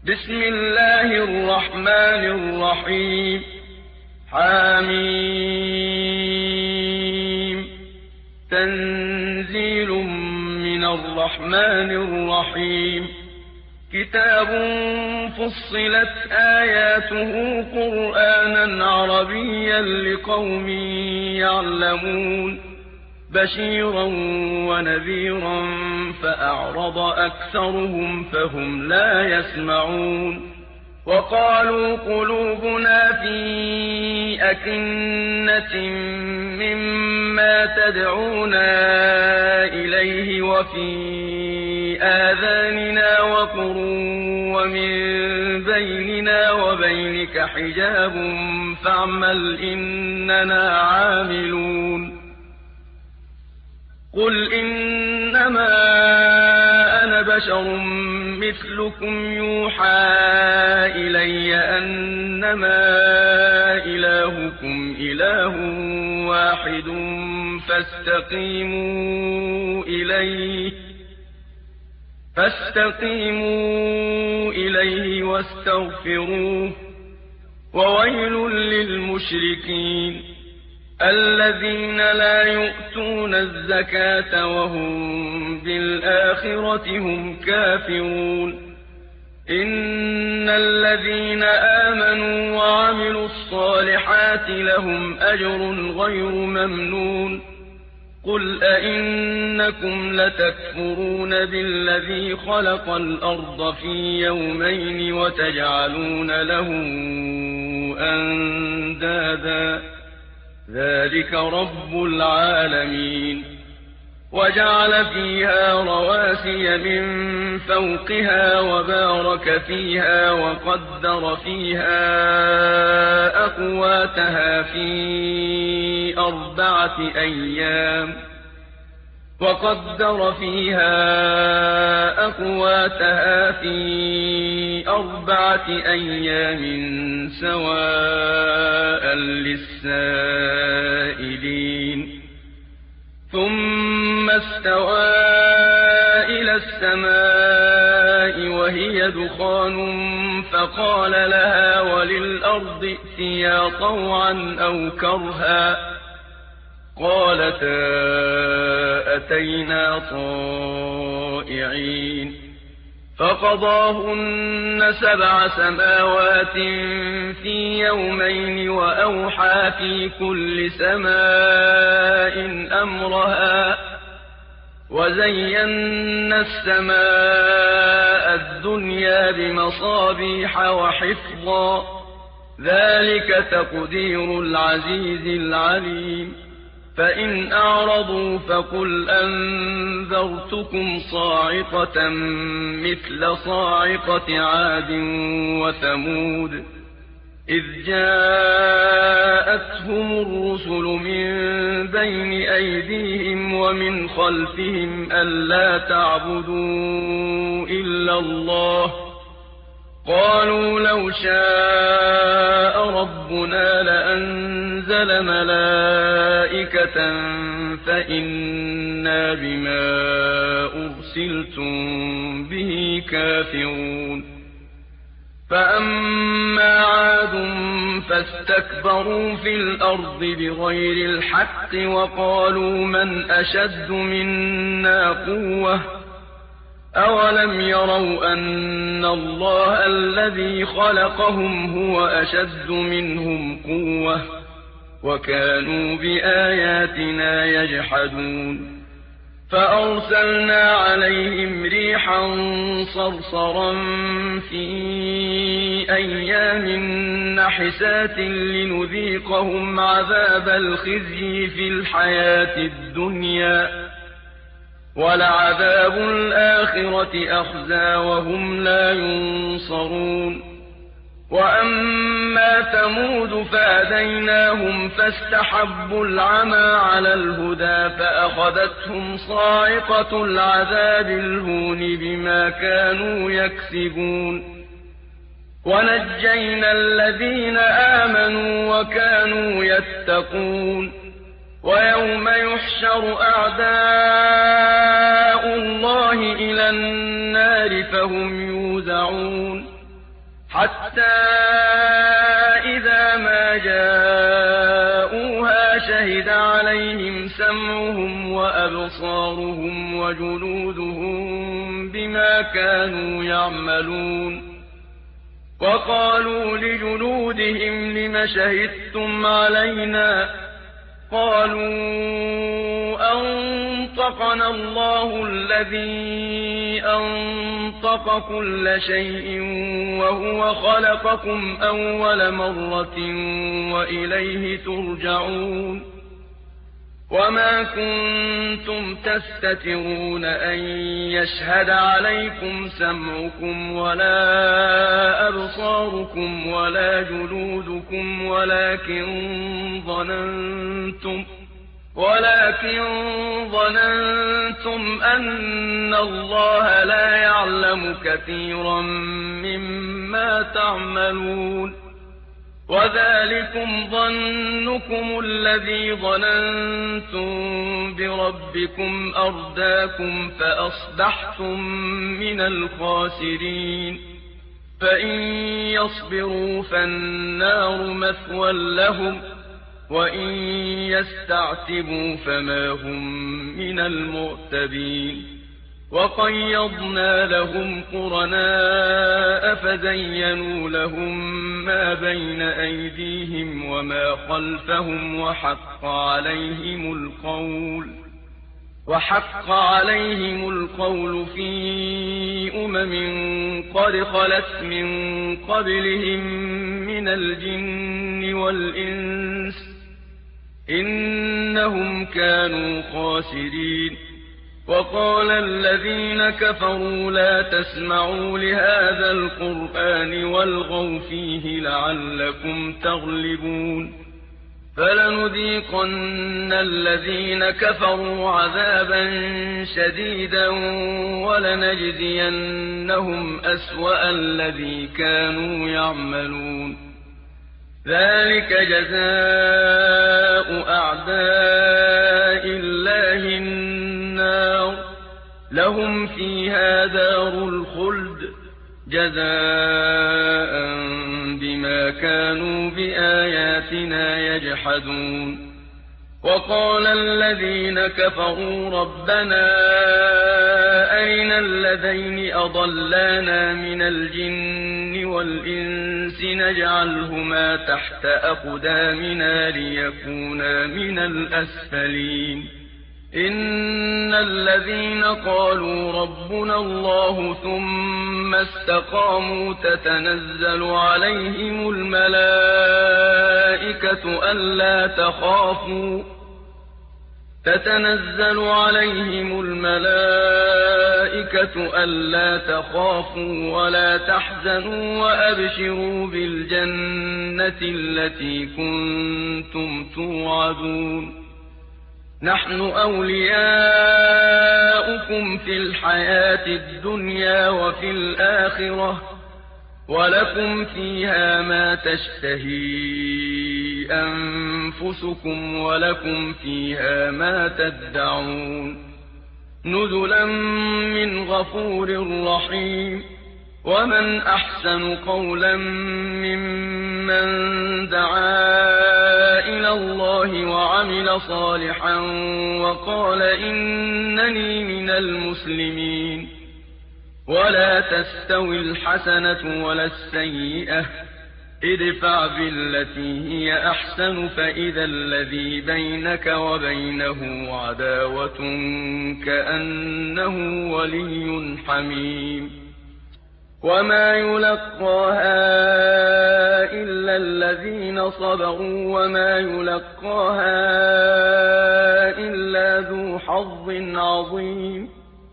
بسم الله الرحمن الرحيم حم تنزيل من الرحمن الرحيم كتاب فصلت آياته قرآنا عربيا لقوم يعلمون بشيرا ونذيرا فأعرض أكثرهم فهم لا يسمعون وقالوا قلوبنا في أكنة مما تدعونا إليه وفي آذاننا وقر ومن بيننا وبينك حجاب فاعمل إننا عاملون قل إنما أنا بشر مثلكم يوحى إلي أنما إلهكم إله واحد فاستقيموا إليه واستغفروه وويل للمشركين الذين لا يؤتون الزكاة وهم بالآخرة هم كافرون إن الذين آمنوا وعملوا الصالحات لهم أجر غير ممنون قل أئنكم لتكفرون بالذي خلق الأرض في يومين وتجعلون له أندادا ذلك رب العالمين وجعل فيها رواسي من فوقها وبارك فيها وقدر فيها أقواتها في أربعة أيام سواء للسائلين ثم استوى إلى السماء وهي دخان فقال لها وللأرض ائتيا طوعا أو كرها قالتا أتينا طائعين فقضاهن 7 سماوات في يومين وأوحى في كل سماء أمرها وزينا السماء الدنيا بمصابيح وحفظا ذلك تقدير العزيز العليم فإن أعرضوا فقل أنذرتكم صاعقة مثل صاعقة عاد وثمود إذ جاءتهم الرسل من بين أيديهم ومن خلفهم ألا تعبدوا إلا الله قالوا لو شاء ربنا لأنزل ملائكة فإنا بما أرسلتم به كافرون فأما عاد فاستكبروا في الأرض بغير الحق وقالوا من أشد منا قوة أولم يروا أن الله الذي خلقهم هو أشد منهم قوة وكانوا بآياتنا يجحدون فأرسلنا عليهم ريحا صرصرا في أيام نحسات لنذيقهم عذاب الخزي في الحياة الدنيا ولعذاب الآخرة أخزى وهم لا ينصرون وأما ثمود فهديناهم فاستحبوا العمى على الهدى فأخذتهم صاعقة العذاب الهون بما كانوا يكسبون ونجينا الذين آمنوا وكانوا يتقون ويوم يحشر أعداء الله إلى النار فهم يوزعون حتى إذا ما جاءوها شهد عليهم سمعهم وأبصارهم وجلودهم بما كانوا يعملون وقالوا لجلودهم لم شهدتم علينا قالوا أنطقنا الله الذي أنطق كل شيء وهو خلقكم أول مرة وإليه ترجعون وما كنتم تستترون أن يشهد عليكم سمعكم ولا أبصاركم ولا جلودكم ولكن ظننتم أن الله لا يعلم كثيرا مما تعملون وذلكم ظنكم الذي ظننتم بربكم أرداكم فأصبحتم من الخاسرين فإن يصبروا فالنار مثوى لهم وإن يستعتبوا فما هم من المعتبين وقيضنا لهم قرناء فزينوا لهم ما بين أيديهم وما خلفهم وحق عليهم القول في قد خلت من قبلهم من الجن والإنس إنهم كانوا خاسرين وقال الذين كفروا لا تسمعوا لهذا القرآن والغوا فيه لعلكم تغلبون فلنذيقن الذين كفروا عذابا شديدا ولنجزينهم أسوأ الذي كانوا يعملون ذلك جزاء أعداء الله النار لهم فيها دار الخلد جزاء بما كانوا بآياتنا يجحدون وقال الذين كفروا ربنا أرنا الذين أضلانا من الجن والإنس نجعلهما تحت أقدامنا ليكونا من الأسفلين إن الذين قالوا ربنا الله ثم استقاموا تتنزل عليهم الملائكة ألا تخافوا ولا تحزنوا وأبشروا بالجنة التي كنتم توعدون نحن أولياؤكم في الحياة الدنيا وفي الآخرة ولكم فيها ما تشتهي أنفسكم ولكم فيها ما تدعون نزلا من غفور رحيم ومن أحسن قولا ممن دعا إلى الله وعمل صالحا وقال إنني من المسلمين ولا تستوي الحسنة ولا السيئة ادفع بالتي هي أحسن فإذا الذي بينك وبينه عداوة كأنه ولي حميم وما يلقاها إلا الذين صبروا وما يلقاها إلا ذو حظ عظيم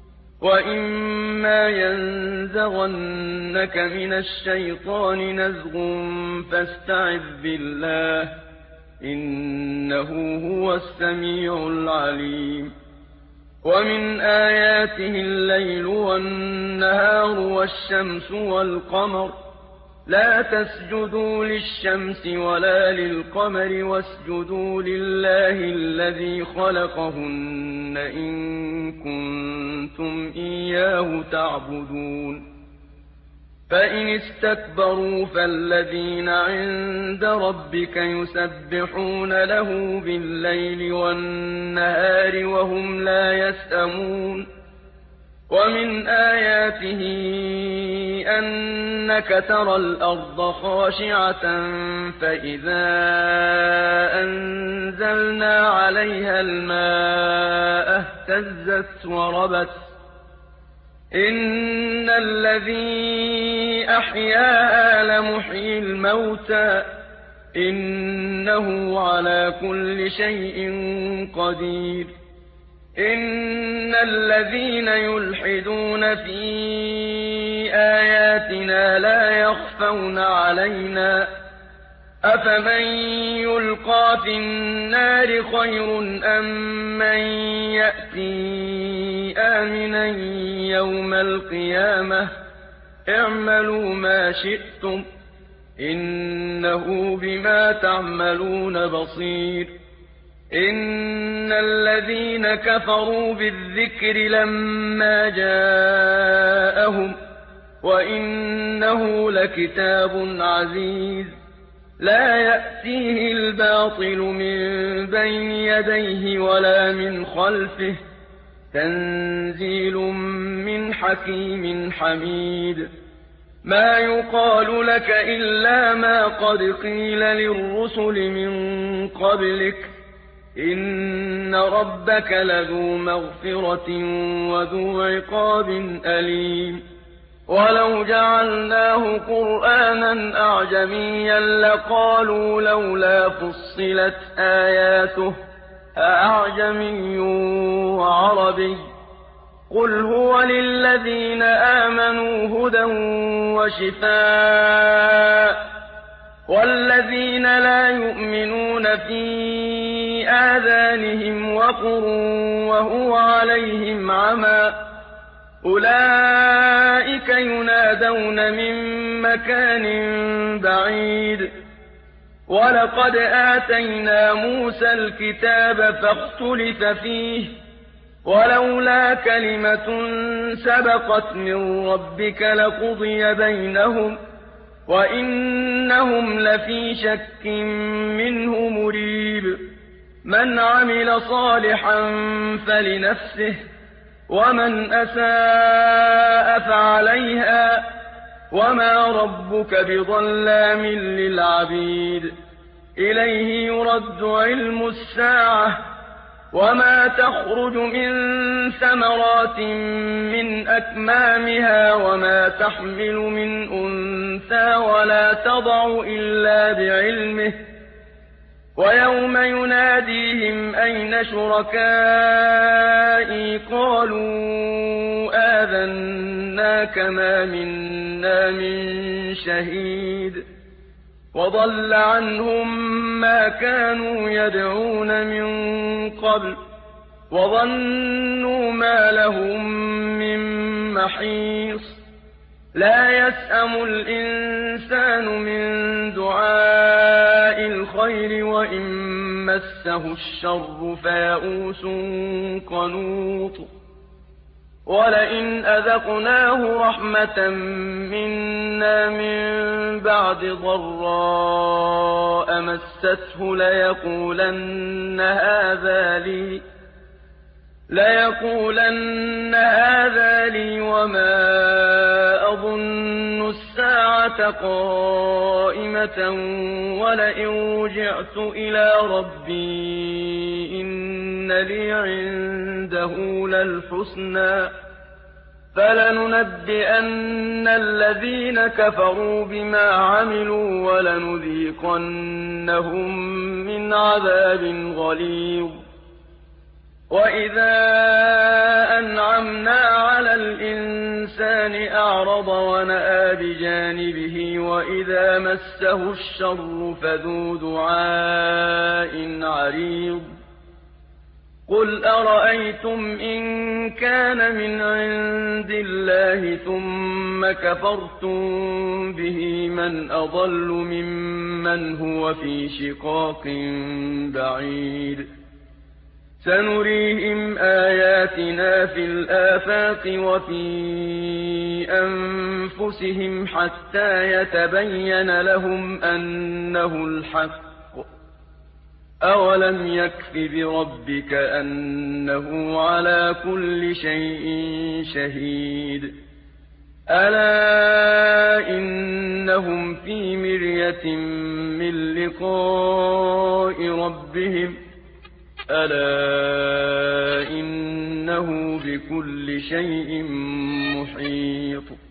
وإما ينزغنك من الشيطان نزغ فاستعذ بالله إنه هو السميع العليم ومن آياته الليل والنهار والشمس والقمر لا تسجدوا للشمس ولا للقمر واسجدوا لله الذي خلقهن إن كنتم إياه تعبدون فإن استكبروا فالذين عند ربك يسبحون له بالليل والنهار وهم لا يسأمون ومن آياته أنك ترى الأرض خاشعة فإذا أنزلنا عليها الماء اهتزت وربت إن الذي أحياها لمحيي الموتى إنه على كل شيء قدير إن الذين يلحدون في آياتنا لا يخفون علينا أفمن يلقى في النار خير أم من يأتي آمنا يوم القيامة اعملوا ما شئتم إنه بما تعملون بصير إن الذين كفروا بالذكر لما جاءهم وإنه لكتاب عزيز لا يأتيه الباطل من بين يديه ولا من خلفه تنزيل من حكيم حميد ما يقال لك إلا ما قد قيل للرسل من قبلك إن ربك لذو مغفرة وذو عقاب أليم ولو جعلناه قرآنا أعجميا لقالوا لولا فصلت آياته أأعجمي وعربي قل هو للذين آمنوا هدى وشفاء والذين لا يؤمنون في آذانهم وقر وهو عليهم عمى أولئك ينادون من مكان بعيد ولقد آتينا موسى الكتاب فاختلف فيه ولولا كلمة سبقت من ربك لقضي بينهم وإنهم لفي شك منه مريب من عمل صالحا فلنفسه ومن أساء فعليها وما ربك بظلام للعبيد إليه يرد علم الساعة وما تخرج من ثمرات من أكمامها وما تحمل من أنثى ولا تضع إلا بعلمه ويوم يناديهم أين شركائي قالوا آذناك ما منا من شهيد وضل عنهم ما كانوا يدعون من قبل وظنوا ما لهم من محيص لا يسأم الإنسان من دعاء الخير وإن مسه الشر فيئوس قنوط ولئن أذقناه رحمة منا من بعد ضراء مسته ليقولن هذا لي وما أظن الساعة قائمة ولئن رجعت إلى ربي إن لي عنده للحسنى فلننبئن الذين كفروا بما عملوا ولنذيقنهم من عذاب غليظ وإذا أنعمنا على الإنسان أعرض ونأى بجانبه وإذا مسه الشر فذو دعاء عريض قل أرأيتم إن كان من عند الله ثم كفرتم به من أضل ممن هو في شقاق بعيد سنريهم آياتنا في الآفاق وفي أنفسهم حتى يتبين لهم أنه الحق. أولم يكف بربك أنه على كل شيء شهيد. ألا إنهم في مرية من لقاء ربهم ألا إنه بكل شيء محيط.